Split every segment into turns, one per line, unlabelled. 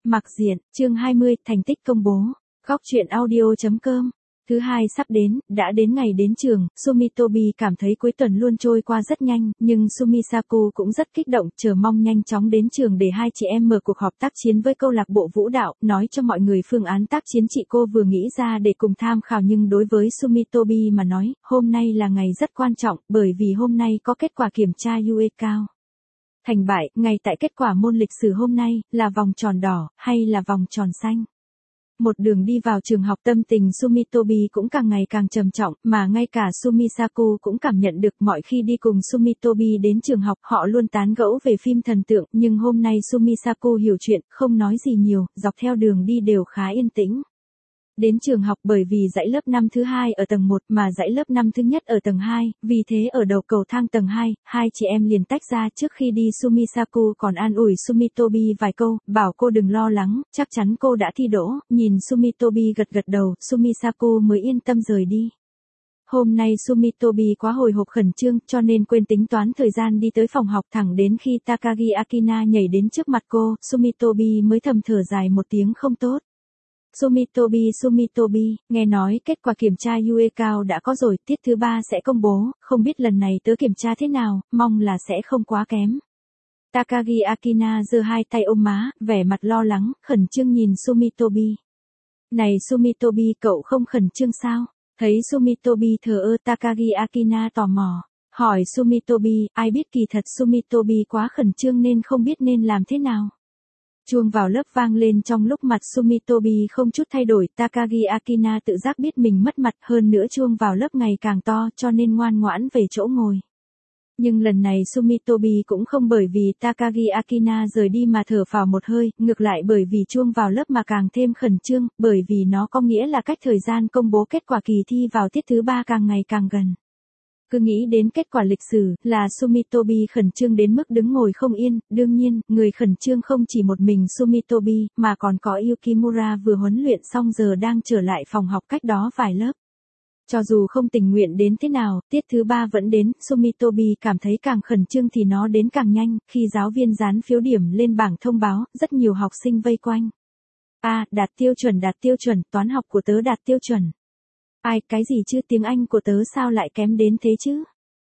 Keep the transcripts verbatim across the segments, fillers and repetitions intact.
Mặc diện, chương hai mươi, thành tích công bố. Góc truyện audio chấm com. Thứ hai sắp đến, đã đến ngày đến trường, Sumitobi cảm thấy cuối tuần luôn trôi qua rất nhanh, nhưng Sumisaku cũng rất kích động, chờ mong nhanh chóng đến trường để hai chị em mở cuộc họp tác chiến với câu lạc bộ vũ đạo, nói cho mọi người phương án tác chiến chị cô vừa nghĩ ra để cùng tham khảo. Nhưng đối với Sumitobi mà nói, hôm nay là ngày rất quan trọng, bởi vì hôm nay có kết quả kiểm tra u e cao. Thành bại, ngay tại kết quả môn lịch sử hôm nay, là vòng tròn đỏ, hay là vòng tròn xanh. Một đường đi vào trường học, tâm tình Sumitobi cũng càng ngày càng trầm trọng, mà ngay cả Sumisaku cũng cảm nhận được. Mọi khi đi cùng Sumitobi đến trường học, họ luôn tán gẫu về phim thần tượng, nhưng hôm nay Sumisaku hiểu chuyện, không nói gì nhiều, dọc theo đường đi đều khá yên tĩnh. Đến trường học, bởi vì dãy lớp năm thứ hai ở tầng một mà dãy lớp năm thứ nhất ở tầng hai, vì thế ở đầu cầu thang tầng hai, hai chị em liền tách ra. Trước khi đi Sumisaku còn an ủi Sumitobi vài câu, bảo cô đừng lo lắng, chắc chắn cô đã thi đỗ. Nhìn Sumitobi gật gật đầu, Sumisaku mới yên tâm rời đi. Hôm nay Sumitobi quá hồi hộp khẩn trương, cho nên quên tính toán thời gian đi tới phòng học. Thẳng đến khi Takagi Akina nhảy đến trước mặt cô, Sumitobi mới thầm thở dài một tiếng không tốt. Sumitobi Sumitobi, nghe nói kết quả kiểm tra u e cao đã có rồi, tiết thứ ba sẽ công bố, không biết lần này tớ kiểm tra thế nào, mong là sẽ không quá kém. Takagi Akina giơ hai tay ôm má, vẻ mặt lo lắng, khẩn trương nhìn Sumitobi. Này Sumitobi, cậu không khẩn trương sao? Thấy Sumitobi thờ ơ, Takagi Akina tò mò, hỏi Sumitobi, ai biết kỳ thật Sumitobi quá khẩn trương nên không biết nên làm thế nào. Chuông vào lớp vang lên trong lúc mặt Sumitobi không chút thay đổi. Takagi Akina tự giác biết mình mất mặt, hơn nữa chuông vào lớp ngày càng to cho nên ngoan ngoãn về chỗ ngồi. Nhưng lần này Sumitobi cũng không bởi vì Takagi Akina rời đi mà thở phào một hơi, ngược lại bởi vì chuông vào lớp mà càng thêm khẩn trương, bởi vì nó có nghĩa là cách thời gian công bố kết quả kỳ thi vào tiết thứ ba càng ngày càng gần. Cứ nghĩ đến kết quả lịch sử, là Sumitobi khẩn trương đến mức đứng ngồi không yên. Đương nhiên, người khẩn trương không chỉ một mình Sumitobi, mà còn có Yukimura vừa huấn luyện xong giờ đang trở lại phòng học cách đó vài lớp. Cho dù không tình nguyện đến thế nào, tiết thứ ba vẫn đến. Sumitobi cảm thấy càng khẩn trương thì nó đến càng nhanh. Khi giáo viên dán phiếu điểm lên bảng thông báo, rất nhiều học sinh vây quanh. A, à, đạt tiêu chuẩn đạt tiêu chuẩn, toán học của tớ đạt tiêu chuẩn. Ai, cái gì chứ, tiếng Anh của tớ sao lại kém đến thế chứ?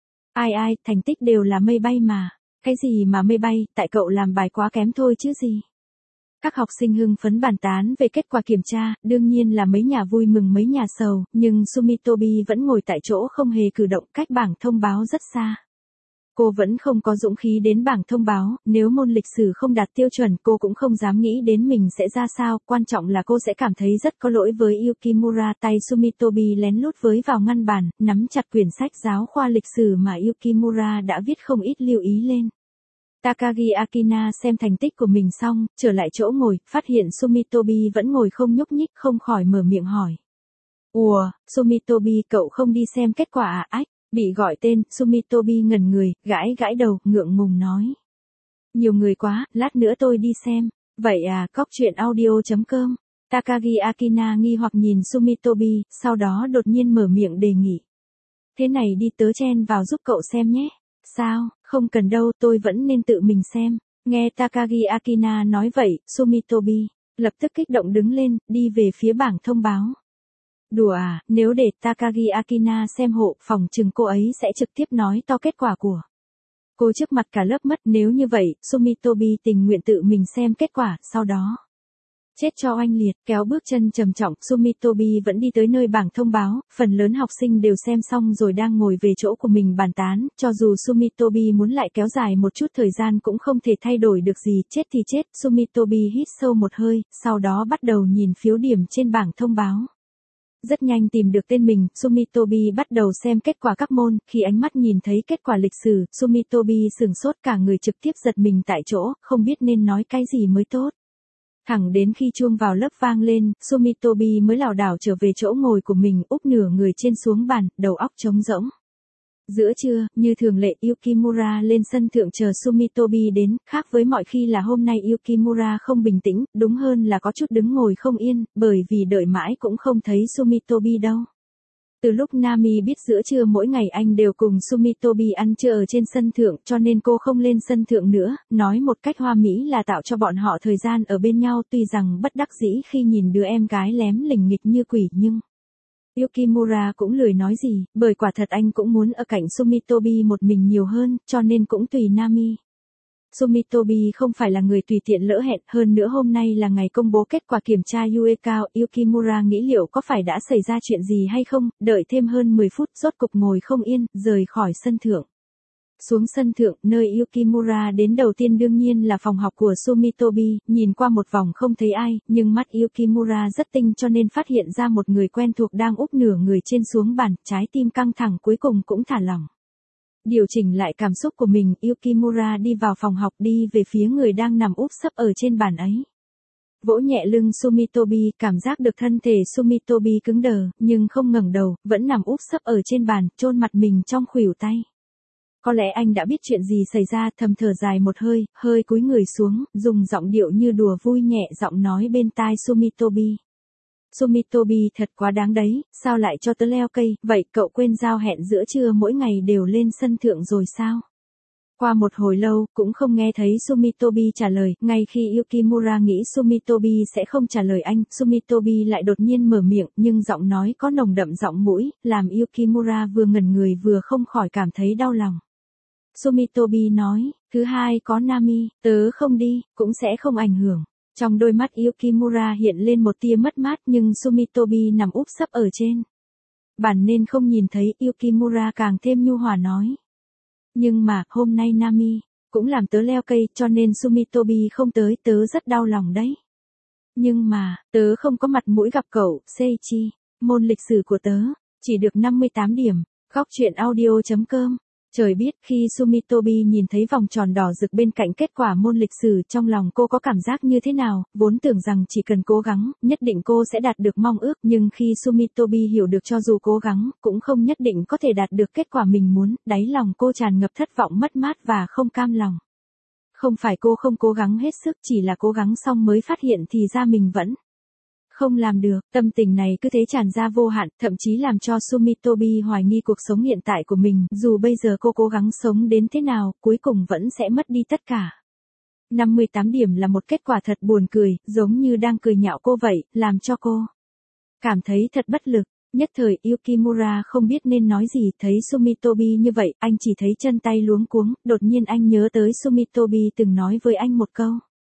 Ai ai, thành tích đều là mây bay mà. Cái gì mà mây bay, tại cậu làm bài quá kém thôi chứ gì. Các học sinh hưng phấn bàn tán về kết quả kiểm tra, đương nhiên là mấy nhà vui mừng mấy nhà sầu, nhưng Sumitobi vẫn ngồi tại chỗ không hề cử động, cách bảng thông báo rất xa. Cô vẫn không có dũng khí đến bảng thông báo, nếu môn lịch sử không đạt tiêu chuẩn cô cũng không dám nghĩ đến mình sẽ ra sao, quan trọng là cô sẽ cảm thấy rất có lỗi với Yukimura. Tay Sumitobi lén lút với vào ngăn bàn, nắm chặt quyển sách giáo khoa lịch sử mà Yukimura đã viết không ít lưu ý lên. Takagi Akina xem thành tích của mình xong, trở lại chỗ ngồi, phát hiện Sumitobi vẫn ngồi không nhúc nhích, không khỏi mở miệng hỏi. Ủa, Sumitobi, cậu không đi xem kết quả à? Ách. Bị gọi tên, Sumitobi ngẩn người, gãi gãi đầu, ngượng ngùng nói. Nhiều người quá, lát nữa tôi đi xem. Vậy à, góc truyện audio chấm com. Takagi Akina nghi hoặc nhìn Sumitobi, sau đó đột nhiên mở miệng đề nghị. Thế này đi, tớ chen vào giúp cậu xem nhé. Sao, không cần đâu, tôi vẫn nên tự mình xem. Nghe Takagi Akina nói vậy, Sumitobi lập tức kích động đứng lên, đi về phía bảng thông báo. Đùa à, nếu để Takagi Akina xem hộ, phòng chừng cô ấy sẽ trực tiếp nói to kết quả của cô trước mặt cả lớp mất. Nếu như vậy, Sumitobi tình nguyện tự mình xem kết quả, sau đó chết cho oanh liệt. Kéo bước chân trầm trọng, Sumitobi vẫn đi tới nơi bảng thông báo, phần lớn học sinh đều xem xong rồi đang ngồi về chỗ của mình bàn tán. Cho dù Sumitobi muốn lại kéo dài một chút thời gian cũng không thể thay đổi được gì, chết thì chết. Sumitobi hít sâu một hơi, sau đó bắt đầu nhìn phiếu điểm trên bảng thông báo. Rất nhanh tìm được tên mình, Sumitobi bắt đầu xem kết quả các môn. Khi ánh mắt nhìn thấy kết quả lịch sử, Sumitobi sửng sốt, cả người trực tiếp giật mình tại chỗ, không biết nên nói cái gì mới tốt. Thẳng đến khi chuông vào lớp vang lên, Sumitobi mới lảo đảo trở về chỗ ngồi của mình, úp nửa người trên xuống bàn, đầu óc trống rỗng. Giữa trưa, như thường lệ, Yukimura lên sân thượng chờ Sumitobi đến, khác với mọi khi là hôm nay Yukimura không bình tĩnh, đúng hơn là có chút đứng ngồi không yên, bởi vì đợi mãi cũng không thấy Sumitobi đâu. Từ lúc Nami biết giữa trưa mỗi ngày anh đều cùng Sumitobi ăn trưa ở trên sân thượng cho nên cô không lên sân thượng nữa, nói một cách hoa mỹ là tạo cho bọn họ thời gian ở bên nhau tuy rằng bất đắc dĩ khi nhìn đứa em gái lém lỉnh nghịch như quỷ nhưng... Yukimura cũng lười nói gì, bởi quả thật anh cũng muốn ở cạnh Sumitobi một mình nhiều hơn, cho nên cũng tùy Nami. Sumitobi không phải là người tùy tiện lỡ hẹn, hơn nữa hôm nay là ngày công bố kết quả kiểm tra Uekao, Yukimura nghĩ liệu có phải đã xảy ra chuyện gì hay không, đợi thêm hơn mười phút, rốt cục ngồi không yên, rời khỏi sân thượng. Xuống sân thượng, nơi Yukimura đến đầu tiên đương nhiên là phòng học của Sumitobi, nhìn qua một vòng không thấy ai, nhưng mắt Yukimura rất tinh cho nên phát hiện ra một người quen thuộc đang úp nửa người trên xuống bàn, trái tim căng thẳng cuối cùng cũng thả lỏng. Điều chỉnh lại cảm xúc của mình, Yukimura đi vào phòng học đi về phía người đang nằm úp sấp ở trên bàn ấy. Vỗ nhẹ lưng Sumitobi, cảm giác được thân thể Sumitobi cứng đờ, nhưng không ngẩng đầu, vẫn nằm úp sấp ở trên bàn, chôn mặt mình trong khuỷu tay. Có lẽ anh đã biết chuyện gì xảy ra, thầm thở dài một hơi, hơi cúi người xuống, dùng giọng điệu như đùa vui nhẹ giọng nói bên tai Sumitobi. Sumitobi thật quá đáng đấy, sao lại cho tớ leo cây, vậy cậu quên giao hẹn giữa trưa mỗi ngày đều lên sân thượng rồi sao? Qua một hồi lâu, cũng không nghe thấy Sumitobi trả lời, ngay khi Yukimura nghĩ Sumitobi sẽ không trả lời anh, Sumitobi lại đột nhiên mở miệng, nhưng giọng nói có nồng đậm giọng mũi, làm Yukimura vừa ngẩn người vừa không khỏi cảm thấy đau lòng. Sumitobi nói, thứ hai có Nami, tớ không đi, cũng sẽ không ảnh hưởng. Trong đôi mắt Yukimura hiện lên một tia mất mát nhưng Sumitobi nằm úp sấp ở trên bàn nên không nhìn thấy, Yukimura càng thêm nhu hòa nói. Nhưng mà, hôm nay Nami cũng làm tớ leo cây cho nên Sumitobi không tới, tớ rất đau lòng đấy. Nhưng mà, tớ không có mặt mũi gặp cậu, Seichi, môn lịch sử của tớ, chỉ được năm mươi tám điểm, góc truyện audio chấm com. Trời biết khi Sumitobi nhìn thấy vòng tròn đỏ rực bên cạnh kết quả môn lịch sử trong lòng cô có cảm giác như thế nào, vốn tưởng rằng chỉ cần cố gắng, nhất định cô sẽ đạt được mong ước nhưng khi Sumitobi hiểu được cho dù cố gắng, cũng không nhất định có thể đạt được kết quả mình muốn, đáy lòng cô tràn ngập thất vọng mất mát và không cam lòng. Không phải cô không cố gắng hết sức, chỉ là cố gắng xong mới phát hiện thì ra mình vẫn không làm được, tâm tình này cứ thế tràn ra vô hạn, thậm chí làm cho Sumitobi hoài nghi cuộc sống hiện tại của mình, dù bây giờ cô cố gắng sống đến thế nào, cuối cùng vẫn sẽ mất đi tất cả. năm mươi tám điểm là một kết quả thật buồn cười, giống như đang cười nhạo cô vậy, làm cho cô cảm thấy thật bất lực. Nhất thời Yukimura không biết nên nói gì, thấy Sumitobi như vậy, anh chỉ thấy chân tay luống cuống, đột nhiên anh nhớ tới Sumitobi từng nói với anh một câu.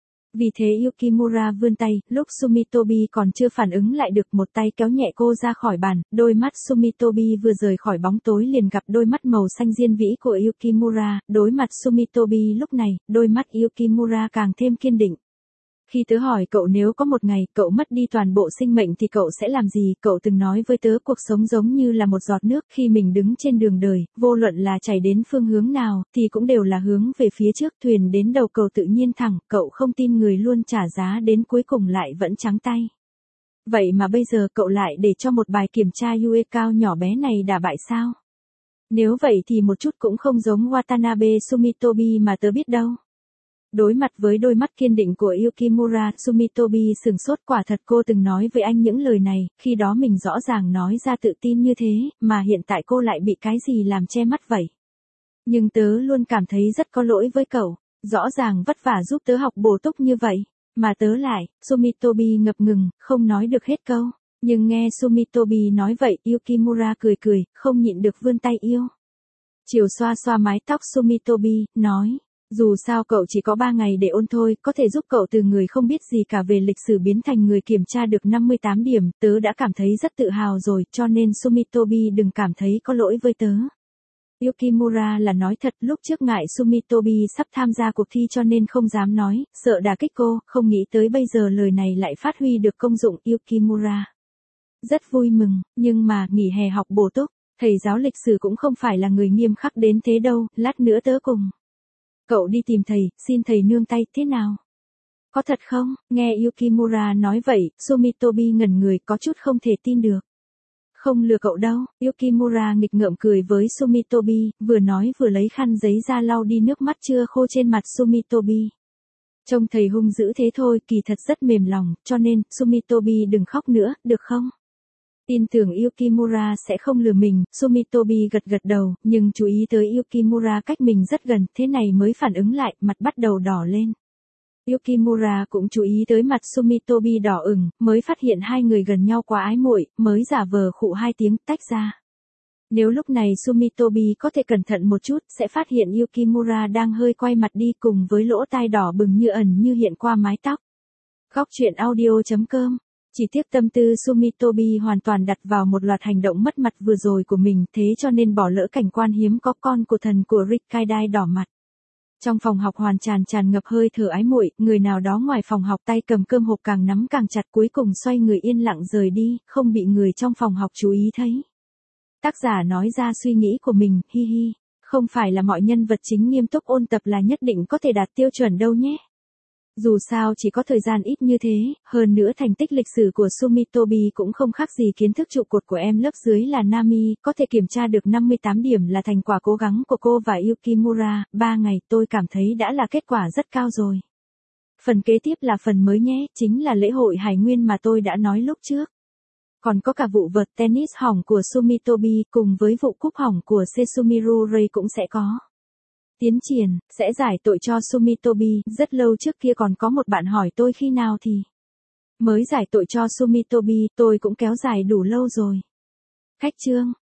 Vì thế Yukimura vươn tay, lúc Sumitobi còn chưa phản ứng lại được một tay kéo nhẹ cô ra khỏi bàn, đôi mắt Sumitobi vừa rời khỏi bóng tối liền gặp đôi mắt màu xanh diên vĩ của Yukimura, đối mặt Sumitobi lúc này, đôi mắt Yukimura càng thêm kiên định. Khi tớ hỏi cậu nếu có một ngày cậu mất đi toàn bộ sinh mệnh thì cậu sẽ làm gì, cậu từng nói với tớ cuộc sống giống như là một giọt nước khi mình đứng trên đường đời, vô luận là chảy đến phương hướng nào thì cũng đều là hướng về phía trước, thuyền đến đầu cầu tự nhiên thẳng, cậu không tin người luôn trả giá đến cuối cùng lại vẫn trắng tay. Vậy mà bây giờ cậu lại để cho một bài kiểm tra Uekao nhỏ bé này đả bại sao? Nếu vậy thì một chút cũng không giống Watanabe Sumitobi mà tớ biết đâu. Đối mặt với đôi mắt kiên định của Yukimura, Sumitobi sừng sốt, quả thật cô từng nói với anh những lời này, khi đó mình rõ ràng nói ra tự tin như thế, mà hiện tại cô lại bị cái gì làm che mắt vậy. Nhưng tớ luôn cảm thấy rất có lỗi với cậu, rõ ràng vất vả giúp tớ học bổ túc như vậy, mà tớ lại, Sumitobi ngập ngừng, không nói được hết câu, nhưng nghe Sumitobi nói vậy, Yukimura cười cười, không nhịn được vươn tay yêu. Chiều xoa xoa mái tóc Sumitobi, nói. Dù sao cậu chỉ có ba ngày để ôn thôi, có thể giúp cậu từ người không biết gì cả về lịch sử biến thành người kiểm tra được năm mươi tám điểm, tớ đã cảm thấy rất tự hào rồi, cho nên Sumitobi đừng cảm thấy có lỗi với tớ. Yukimura là nói thật, lúc trước ngại Sumitobi sắp tham gia cuộc thi cho nên không dám nói, sợ đả kích cô, không nghĩ tới bây giờ lời này lại phát huy được công dụng. Yukimura rất vui mừng, nhưng mà nghỉ hè học bổ túc, thầy giáo lịch sử cũng không phải là người nghiêm khắc đến thế đâu, lát nữa tớ cùng cậu đi tìm thầy, xin thầy nương tay, thế nào? Có thật không? Nghe Yukimura nói vậy, Sumitobi ngẩn người, có chút không thể tin được. Không lừa cậu đâu, Yukimura nghịch ngợm cười với Sumitobi, vừa nói vừa lấy khăn giấy ra lau đi nước mắt chưa khô trên mặt Sumitobi. Trông thầy hung dữ thế thôi, kỳ thật rất mềm lòng, cho nên, Sumitobi đừng khóc nữa, được không? Tin tưởng Yukimura sẽ không lừa mình, Sumitobi gật gật đầu, nhưng chú ý tới Yukimura cách mình rất gần, thế này mới phản ứng lại, mặt bắt đầu đỏ lên. Yukimura cũng chú ý tới mặt Sumitobi đỏ ửng, mới phát hiện hai người gần nhau quá ái muội, mới giả vờ khụ hai tiếng tách ra. Nếu lúc này Sumitobi có thể cẩn thận một chút, sẽ phát hiện Yukimura đang hơi quay mặt đi cùng với lỗ tai đỏ bừng như ẩn như hiện qua mái tóc. Góc truyện audio chấm com. Chỉ tiếc tâm tư Sumitobi hoàn toàn đặt vào một loạt hành động mất mặt vừa rồi của mình, thế cho nên bỏ lỡ cảnh quan hiếm có con của thần của Rikkaidai đỏ mặt. Trong phòng học hoàn tràn tràn ngập hơi thở ái muội, người nào đó ngoài phòng học tay cầm cơm hộp càng nắm càng chặt, cuối cùng xoay người yên lặng rời đi, không bị người trong phòng học chú ý thấy. Tác giả nói ra suy nghĩ của mình, hi hi, không phải là mọi nhân vật chính nghiêm túc ôn tập là nhất định có thể đạt tiêu chuẩn đâu nhé. Dù sao chỉ có thời gian ít như thế, hơn nữa thành tích lịch sử của Sumitobi cũng không khác gì kiến thức trụ cột của em lớp dưới là Nami, có thể kiểm tra được năm mươi tám điểm là thành quả cố gắng của cô và Yukimura, ba ngày tôi cảm thấy đã là kết quả rất cao rồi. Phần kế tiếp là phần mới nhé, chính là lễ hội Hải Nguyên mà tôi đã nói lúc trước. Còn có cả vụ vợt tennis hỏng của Sumitobi cùng với vụ cúp hỏng của Sesumiru Rei cũng sẽ có. Tiến triển, sẽ giải tội cho Sumitobi, rất lâu trước kia còn có một bạn hỏi tôi khi nào thì mới giải tội cho Sumitobi, tôi cũng kéo dài đủ lâu rồi. Khách chương.